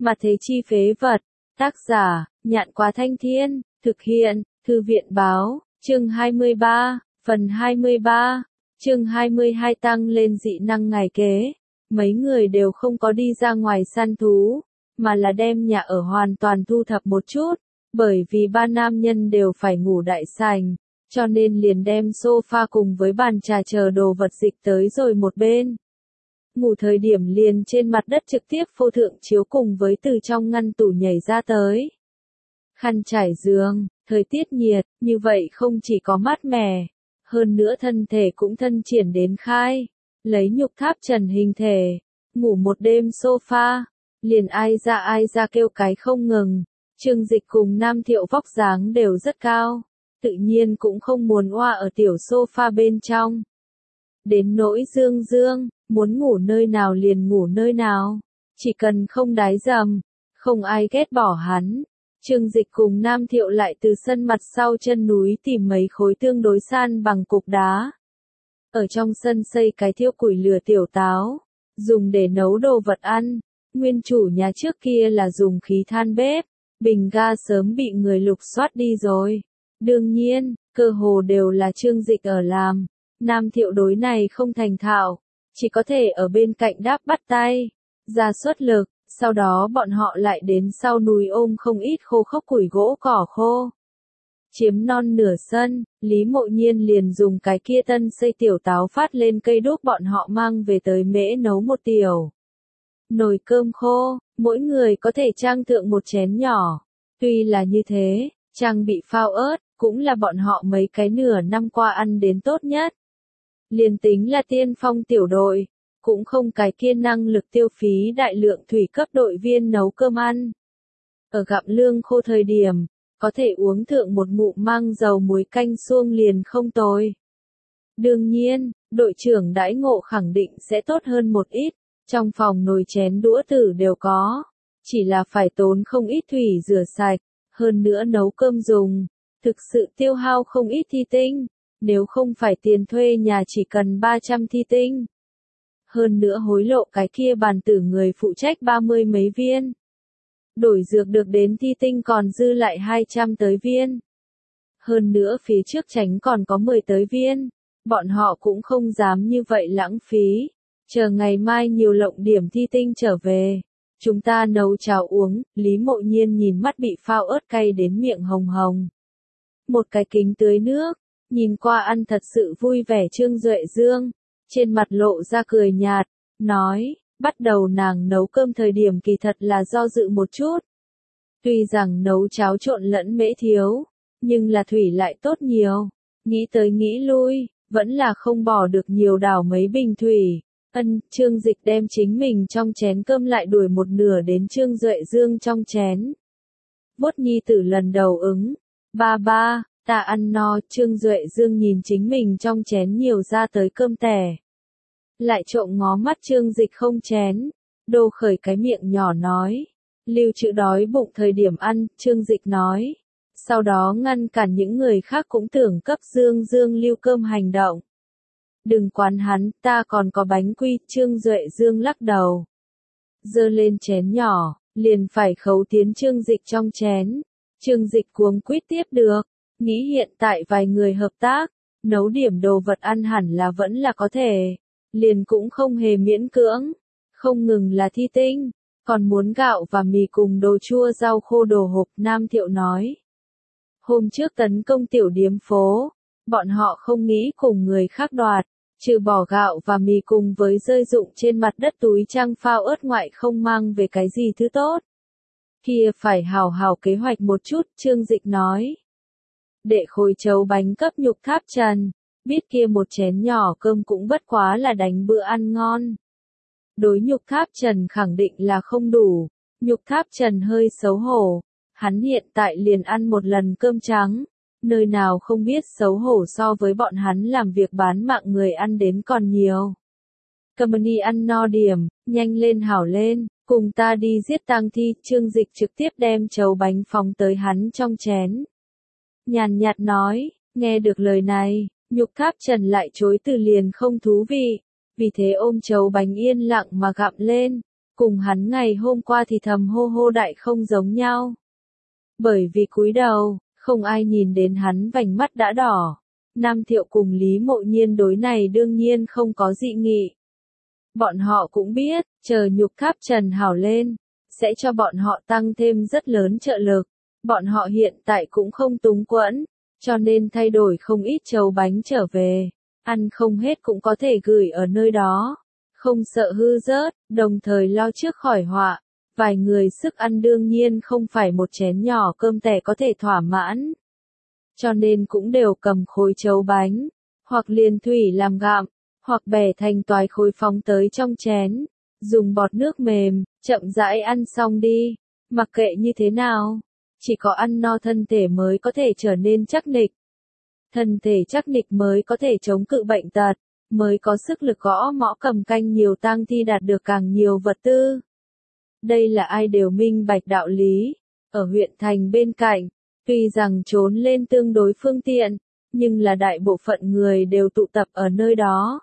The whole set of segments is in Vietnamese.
Mà thế chi phế vật. Tác giả, Nhạn Quá Thanh Thiên, thực hiện, Thư viện báo, chương 23, phần 23, chương 22 tăng lên dị năng ngày kế. Mấy người đều không có đi ra ngoài săn thú, mà là đem nhà ở hoàn toàn thu thập một chút, bởi vì ba nam nhân đều phải ngủ đại sảnh, cho nên liền đem sofa cùng với bàn trà chờ đồ vật dịch tới rồi một bên. Ngủ thời điểm liền trên mặt đất trực tiếp phô thượng chiếu cùng với từ trong ngăn tủ nhảy ra tới. Khăn trải giường, thời tiết nhiệt, như vậy không chỉ có mát mẻ, hơn nữa thân thể cũng thân triển đến khai, lấy nhục tháp trần hình thể, ngủ một đêm sofa, liền ai ra kêu cái không ngừng. Trương Dịch cùng Nam Thiệu vóc dáng đều rất cao, tự nhiên cũng không muốn oa ở tiểu sofa bên trong. Đến nỗi Dương Dương, muốn ngủ nơi nào liền ngủ nơi nào, chỉ cần không đái dầm, không ai ghét bỏ hắn. Trương Dịch cùng Nam Thiệu lại từ sân mặt sau chân núi tìm mấy khối tương đối san bằng cục đá. Ở trong sân xây cái thiêu củi lửa tiểu táo, dùng để nấu đồ vật ăn. Nguyên chủ nhà trước kia là dùng khí than bếp, bình ga sớm bị người lục soát đi rồi. Đương nhiên, cơ hồ đều là Trương Dịch ở làm. Nam Thiệu đối này không thành thạo, chỉ có thể ở bên cạnh đáp bắt tay, ra xuất lực, sau đó bọn họ lại đến sau núi ôm không ít khô khốc củi gỗ cỏ khô. Chiếm non nửa sân, Lý Mộ Nhiên liền dùng cái kia tân xây tiểu táo phát lên cây đuốc bọn họ mang về tới mễ nấu một tiểu nồi cơm khô, mỗi người có thể trang thượng một chén nhỏ. Tuy là như thế, trang bị phao ớt, cũng là bọn họ mấy cái nửa năm qua ăn đến tốt nhất. Liền tính là tiên phong tiểu đội, cũng không cái kia năng lực tiêu phí đại lượng thủy cấp đội viên nấu cơm ăn. Ở gặm lương khô thời điểm, có thể uống thượng một ngụm mang dầu muối canh suông liền không tồi. Đương nhiên, đội trưởng đãi ngộ khẳng định sẽ tốt hơn một ít, trong phòng nồi chén đũa tử đều có, chỉ là phải tốn không ít thủy rửa sạch, hơn nữa nấu cơm dùng, thực sự tiêu hao không ít thi tinh, nếu không phải tiền thuê nhà chỉ cần 300 thi tinh. Hơn nữa hối lộ cái kia bàn tử người phụ trách 30 mấy viên. Đổi dược được đến thi tinh còn dư lại 200 tới viên. Hơn nữa phía trước tránh còn có 10 tới viên. Bọn họ cũng không dám như vậy lãng phí. Chờ ngày mai nhiều lộng điểm thi tinh trở về. Chúng ta nấu cháo uống, Lý Mộ Nhiên nhìn mắt bị phao ớt cay đến miệng hồng hồng. Một cái kính tưới nước, nhìn qua ăn thật sự vui vẻ Trương Duệ Dương. Trên mặt lộ ra cười nhạt, nói, bắt đầu nàng nấu cơm thời điểm kỳ thật là do dự một chút. Tuy rằng nấu cháo trộn lẫn mễ thiếu, nhưng là thủy lại tốt nhiều. Nghĩ tới nghĩ lui, vẫn là không bỏ được nhiều đảo mấy bình thủy. Trương Dịch đem chính mình trong chén cơm lại đuổi một nửa đến Trương Duệ Dương trong chén. Bốt nhi tử lần đầu ứng, ba, ta ăn no. Trương Duệ Dương nhìn chính mình trong chén nhiều ra tới cơm tẻ. Lại trộm ngó mắt Trương Dịch không chén, đô khởi cái miệng nhỏ nói. Lưu trữ đói bụng thời điểm ăn, Trương Dịch nói. Sau đó ngăn cản những người khác cũng tưởng cấp Dương Dương lưu cơm hành động. Đừng quán hắn, ta còn có bánh quy. Trương Duệ Dương lắc đầu. Giơ lên chén nhỏ, liền phải khấu tiến Trương Dịch trong chén. Trương Dịch cuống quýt tiếp được, nghĩ hiện tại vài người hợp tác, nấu điểm đồ vật ăn hẳn là vẫn là có thể. Liền cũng không hề miễn cưỡng, không ngừng là thi tinh, còn muốn gạo và mì cùng đồ chua rau khô đồ hộp. Nam Thiệu nói. Hôm trước tấn công tiểu điếm phố, bọn họ không nghĩ cùng người khác đoạt, trừ bỏ gạo và mì cùng với rơi rụng trên mặt đất túi trang phao ớt ngoại không mang về cái gì thứ tốt. Kia phải hào hào kế hoạch một chút, Trương Dịch nói. Để khối chấu bánh cấp nhục tháp trần. Biết kia một chén nhỏ cơm cũng bất quá là đánh bữa ăn ngon. Đối nhục tháp trần khẳng định là không đủ, nhục tháp trần hơi xấu hổ, hắn hiện tại liền ăn một lần cơm trắng, nơi nào không biết xấu hổ so với bọn hắn làm việc bán mạng người ăn đến còn nhiều. Company ăn no điểm, nhanh lên hảo lên, cùng ta đi giết tang thi. Trương Dịch trực tiếp đem chấu bánh phóng tới hắn trong chén. Nhàn nhạt nói, nghe được lời này. Nhục tháp trần lại chối từ liền không thú vị, vì thế ôm chấu bánh yên lặng mà gặm lên, cùng hắn ngày hôm qua thì thầm hô hô đại không giống nhau. Bởi vì cúi đầu, không ai nhìn đến hắn vành mắt đã đỏ. Nam Thiệu cùng Lý Mộ Nhiên đối này đương nhiên không có dị nghị. Bọn họ cũng biết, chờ nhục tháp Trần Hảo lên, sẽ cho bọn họ tăng thêm rất lớn trợ lực. Bọn họ hiện tại cũng không túng quẫn, cho nên thay đổi không ít trầu bánh trở về. Ăn không hết cũng có thể gửi ở nơi đó. Không sợ hư rớt, đồng thời lo trước khỏi họa. Vài người sức ăn đương nhiên không phải một chén nhỏ cơm tẻ có thể thỏa mãn. Cho nên cũng đều cầm khối trấu bánh, hoặc liền thủy làm gạm, hoặc bẻ thành toái khối phóng tới trong chén, dùng bọt nước mềm, chậm rãi ăn xong đi, mặc kệ như thế nào, chỉ có ăn no thân thể mới có thể trở nên chắc nịch. Thân thể chắc nịch mới có thể chống cự bệnh tật, mới có sức lực gõ mõ cầm canh nhiều tang thi đạt được càng nhiều vật tư. Đây là ai đều minh bạch đạo lý, ở huyện thành bên cạnh. Tuy rằng trốn lên tương đối phương tiện, nhưng là đại bộ phận người đều tụ tập ở nơi đó.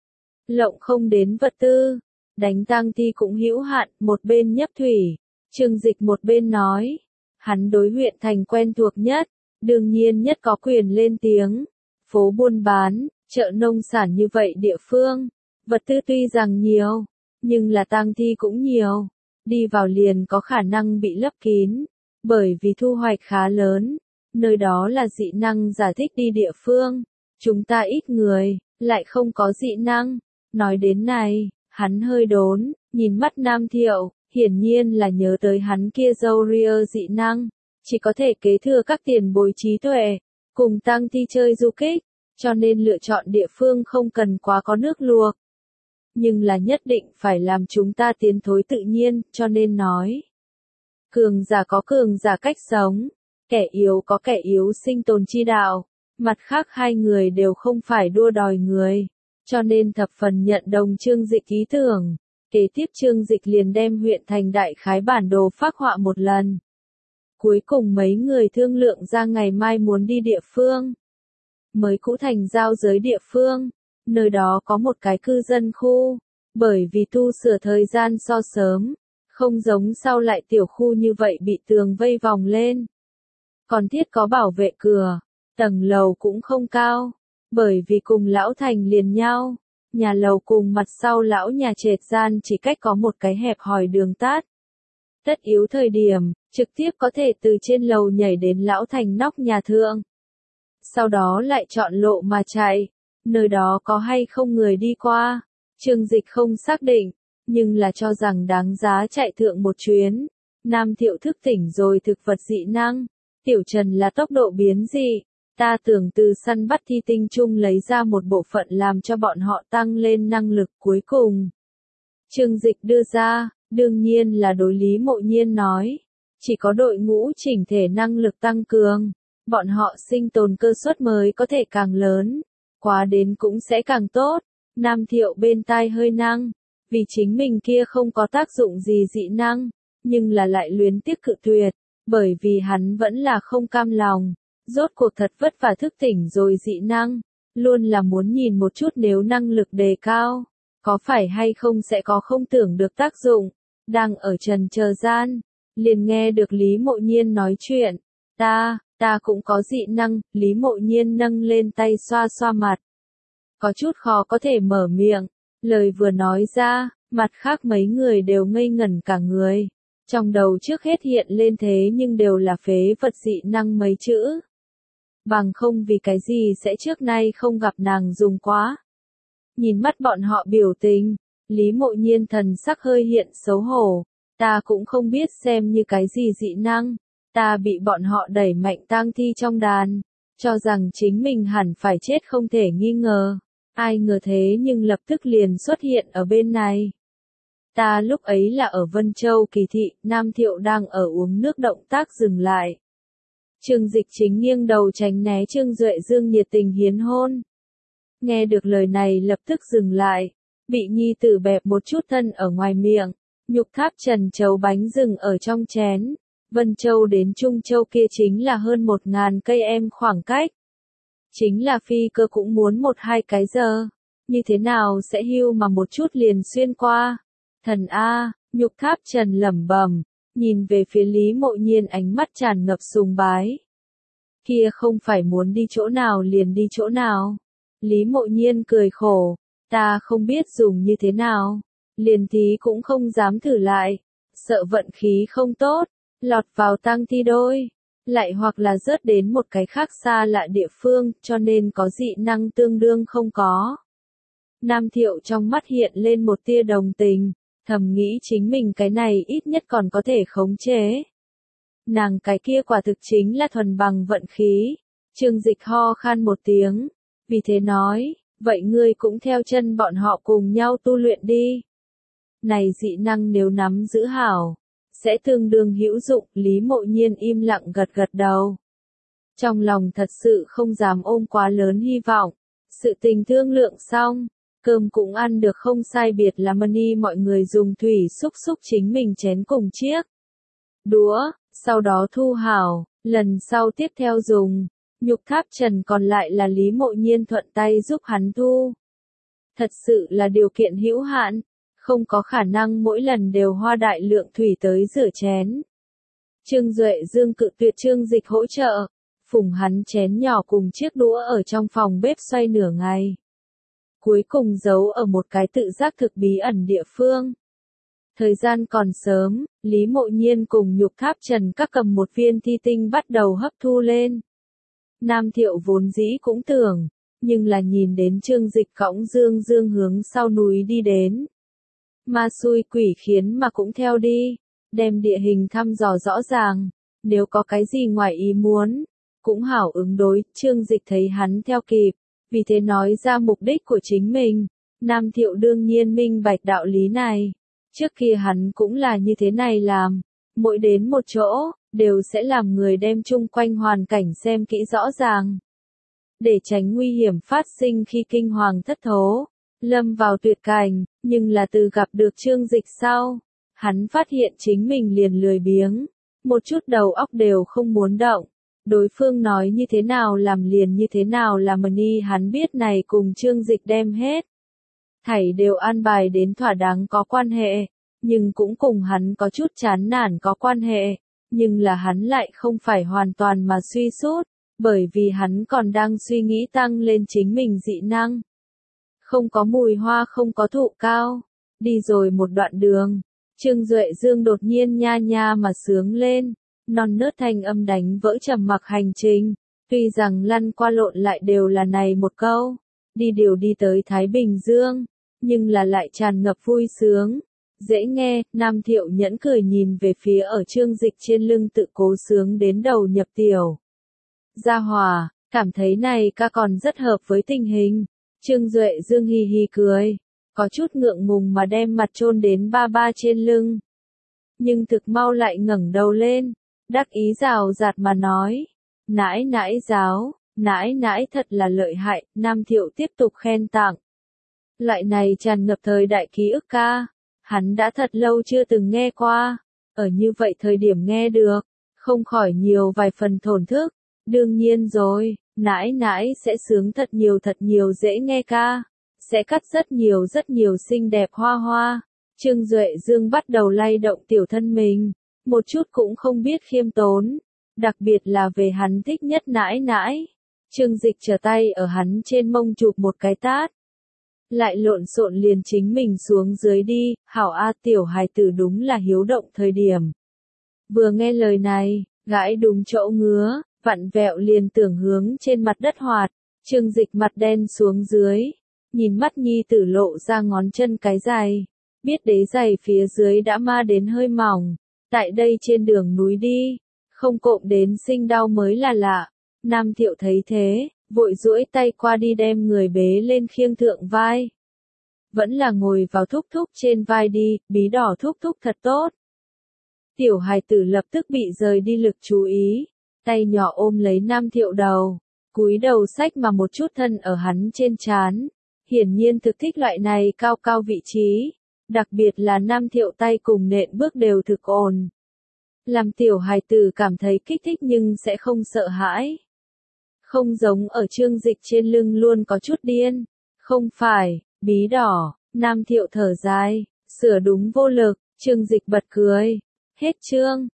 Lộng không đến vật tư, đánh tang thi cũng hữu hạn, một bên nhấp thủy, Trương Dịch một bên nói. Hắn đối huyện thành quen thuộc nhất, đương nhiên nhất có quyền lên tiếng. Phố buôn bán, chợ nông sản như vậy địa phương, vật tư tuy rằng nhiều, nhưng là tang thi cũng nhiều. Đi vào liền có khả năng bị lấp kín. Bởi vì thu hoạch khá lớn, nơi đó là dị năng giả thích đi địa phương, chúng ta ít người, lại không có dị năng. Nói đến này, hắn hơi đốn, nhìn mắt Nam Thiệu, hiển nhiên là nhớ tới hắn kia dâu ria dị năng, chỉ có thể kế thừa các tiền bối trí tuệ, cùng tang thi chơi du kích, cho nên lựa chọn địa phương không cần quá có nước luộc. Nhưng là nhất định phải làm chúng ta tiến thối tự nhiên, cho nên nói. Cường giả có cường giả cách sống, kẻ yếu có kẻ yếu sinh tồn chi đạo, mặt khác hai người đều không phải đua đòi người, cho nên thập phần nhận đồng Trương Dịch ý tưởng. Kế tiếp Trương Dịch liền đem huyện thành đại khái bản đồ phác họa một lần. Cuối cùng mấy người thương lượng ra ngày mai muốn đi địa phương. Mới cũ thành giao giới địa phương, nơi đó có một cái cư dân khu, bởi vì tu sửa thời gian so sớm. Không giống sau lại tiểu khu như vậy bị tường vây vòng lên. Còn thiết có bảo vệ cửa, tầng lầu cũng không cao, bởi vì cùng lão thành liền nhau, nhà lầu cùng mặt sau lão nhà trệt gian chỉ cách có một cái hẹp hòi đường tát. Tất yếu thời điểm, trực tiếp có thể từ trên lầu nhảy đến lão thành nóc nhà thượng. Sau đó lại chọn lộ mà chạy, nơi đó có hay không người đi qua, Trương Dịch không xác định. Nhưng là cho rằng đáng giá chạy thượng một chuyến. Nam Thiệu thức tỉnh rồi thực vật dị năng. Tiểu Trần là tốc độ biến dị. Ta tưởng từ săn bắt thi tinh chung lấy ra một bộ phận làm cho bọn họ tăng lên năng lực cuối cùng. Trương Dịch đưa ra, đương nhiên là đối Lý Mộ Nhiên nói. Chỉ có đội ngũ chỉnh thể năng lực tăng cường, bọn họ sinh tồn cơ suất mới có thể càng lớn. Quá đến cũng sẽ càng tốt. Nam Thiệu bên tai hơi năng. Vì chính mình kia không có tác dụng gì dị năng, nhưng là lại luyến tiếc cự tuyệt, bởi vì hắn vẫn là không cam lòng, rốt cuộc thật vất vả thức tỉnh rồi dị năng, luôn là muốn nhìn một chút nếu năng lực đề cao, có phải hay không sẽ có không tưởng được tác dụng. Đang ở trần chờ gian, liền nghe được Lý Mộ Nhiên nói chuyện, ta cũng có dị năng. Lý Mộ Nhiên nâng lên tay xoa xoa mặt, có chút khó có thể mở miệng. Lời vừa nói ra, mặt khác mấy người đều ngây ngẩn cả người. Trong đầu trước hết hiện lên thế nhưng đều là phế vật dị năng mấy chữ. Bằng không vì cái gì sẽ trước nay không gặp nàng dùng quá. Nhìn mắt bọn họ biểu tình, Lý Mộ Nhiên thần sắc hơi hiện xấu hổ. Ta cũng không biết xem như cái gì dị năng. Ta bị bọn họ đẩy mạnh tang thi trong đàn, cho rằng chính mình hẳn phải chết không thể nghi ngờ. Ai ngờ thế nhưng lập tức liền xuất hiện ở bên này. Ta lúc ấy là ở Vân Châu Kỳ Thị, Nam Thiệu đang ở uống nước động tác dừng lại. Trương Dịch chính nghiêng đầu tránh né Trương Duệ Dương nhiệt tình hiến hôn. Nghe được lời này lập tức dừng lại, bị nhi tử bẹp một chút thân ở ngoài miệng, nhục tháp trần chấu bánh rừng ở trong chén. Vân Châu đến Trung Châu kia chính là hơn 1000 cây em khoảng cách. Chính là phi cơ cũng muốn 1-2 cái giờ. Như thế nào sẽ hưu mà một chút liền xuyên qua. Thần A, Nhục Tháp Trần lẩm bẩm, nhìn về phía Lý Mộ Nhiên ánh mắt tràn ngập sùng bái. Kia không phải muốn đi chỗ nào liền đi chỗ nào. Lý Mộ Nhiên cười khổ, ta không biết dùng như thế nào, liền thí cũng không dám thử lại, sợ vận khí không tốt, lọt vào tang thi đôi, lại hoặc là rớt đến một cái khác xa lạ địa phương, cho nên có dị năng tương đương không có. Nam Thiệu trong mắt hiện lên một tia đồng tình, thầm nghĩ chính mình cái này ít nhất còn có thể khống chế. Nàng cái kia quả thực chính là thuần bằng vận khí. Trương Dịch ho khan một tiếng, vì thế nói, vậy ngươi cũng theo chân bọn họ cùng nhau tu luyện đi. Này dị năng nếu nắm giữ hảo, sẽ tương đương hữu dụng. Lý Mộ Nhiên im lặng gật gật đầu. Trong lòng thật sự không dám ôm quá lớn hy vọng. Sự tình thương lượng xong, cơm cũng ăn được không sai biệt là Mani mọi người dùng thủy xúc xúc chính mình chén cùng chiếc đũa, sau đó thu hảo, lần sau tiếp theo dùng. Nhục Tháp Trần còn lại là Lý Mộ Nhiên thuận tay giúp hắn thu. Thật sự là điều kiện hữu hạn, không có khả năng mỗi lần đều hoa đại lượng thủy tới rửa chén. Trương Duệ Dương cự tuyệt Trương Dịch hỗ trợ, phùng hắn chén nhỏ cùng chiếc đũa ở trong phòng bếp xoay nửa ngày. Cuối cùng giấu ở một cái tự giác thực bí ẩn địa phương. Thời gian còn sớm, Lý Mộ Nhiên cùng Nhục Tháp Trần các cầm một viên thi tinh bắt đầu hấp thu lên. Nam Thiệu vốn dĩ cũng tưởng, nhưng là nhìn đến Trương Dịch cõng Dương Dương hướng sau núi đi đến. Ma xui quỷ khiến mà cũng theo đi, đem địa hình thăm dò rõ ràng, nếu có cái gì ngoài ý muốn, cũng hảo ứng đối. Trương Dịch thấy hắn theo kịp, vì thế nói ra mục đích của chính mình. Nam Thiệu đương nhiên minh bạch đạo lý này. Trước kia hắn cũng là như thế này làm, mỗi đến một chỗ, đều sẽ làm người đem chung quanh hoàn cảnh xem kỹ rõ ràng. Để tránh nguy hiểm phát sinh khi kinh hoàng thất thố, lâm vào tuyệt cảnh, nhưng là từ gặp được Trương Dịch sau, hắn phát hiện chính mình liền lười biếng, một chút đầu óc đều không muốn động. Đối phương nói như thế nào làm liền như thế nào làm, Mani hắn biết này cùng Trương Dịch đem hết thảy đều an bài đến thỏa đáng có quan hệ, nhưng cũng cùng hắn có chút chán nản có quan hệ, nhưng là hắn lại không phải hoàn toàn mà suy sút, bởi vì hắn còn đang suy nghĩ tăng lên chính mình dị năng. Không có mùi hoa không có thụ cao, đi rồi một đoạn đường, Trương Duệ Dương đột nhiên nha nha mà sướng lên, non nớt thanh âm đánh vỡ trầm mặc hành trình, tuy rằng lăn qua lộn lại đều là này một câu, đi điều đi tới Thái Bình Dương, nhưng là lại tràn ngập vui sướng, dễ nghe. Nam Thiệu nhẫn cười nhìn về phía ở Trương Dịch trên lưng tự cố sướng đến đầu nhập tiểu gia hòa, cảm thấy này ca còn rất hợp với tình hình. Trương Duệ Dương hì hì cười, có chút ngượng ngùng mà đem mặt chôn đến ba ba trên lưng. Nhưng thực mau lại ngẩng đầu lên, đắc ý rào rạt mà nói, nãi nãi giáo, nãi nãi thật là lợi hại. Nam Thiệu tiếp tục khen tặng. Loại này tràn ngập thời đại ký ức ca, hắn đã thật lâu chưa từng nghe qua, ở như vậy thời điểm nghe được, không khỏi nhiều vài phần thổn thức. Đương nhiên rồi, nãi nãi sẽ sướng thật nhiều dễ nghe ca, sẽ cắt rất nhiều xinh đẹp hoa hoa. Trương Duệ Dương bắt đầu lay động tiểu thân mình, một chút cũng không biết khiêm tốn, đặc biệt là về hắn thích nhất nãi nãi. Trương Dịch trở tay ở hắn trên mông chụp một cái tát. Lại lộn xộn liền chính mình xuống dưới đi, hảo a tiểu hài tử đúng là hiếu động thời điểm. Vừa nghe lời này, gãi đúng chỗ ngứa, vặn vẹo liền tưởng hướng trên mặt đất hoạt. Trương Dịch mặt đen xuống dưới, nhìn mắt nhi tử lộ ra ngón chân cái giày, biết đế giày phía dưới đã ma đến hơi mỏng, tại đây trên đường núi đi, không cộm đến sinh đau mới là lạ. Nam Thiệu thấy thế, vội duỗi tay qua đi đem người bế lên khiêng thượng vai. Vẫn là ngồi vào thúc thúc trên vai đi, bí đỏ thúc thúc thật tốt. Tiểu hài tử lập tức bị rời đi lực chú ý, tay nhỏ ôm lấy Nam Thiệu đầu, cúi đầu xách mà một chút thân ở hắn trên trán. Hiển nhiên thực thích loại này cao cao vị trí, đặc biệt là Nam Thiệu tay cùng nện bước đều thực ổn. Làm tiểu hài tử cảm thấy kích thích nhưng sẽ không sợ hãi. Không giống ở Trương Dịch trên lưng luôn có chút điên. Không phải, bí đỏ, Nam Thiệu thở dài, sửa đúng vô lực, Trương Dịch bật cười. Hết chương.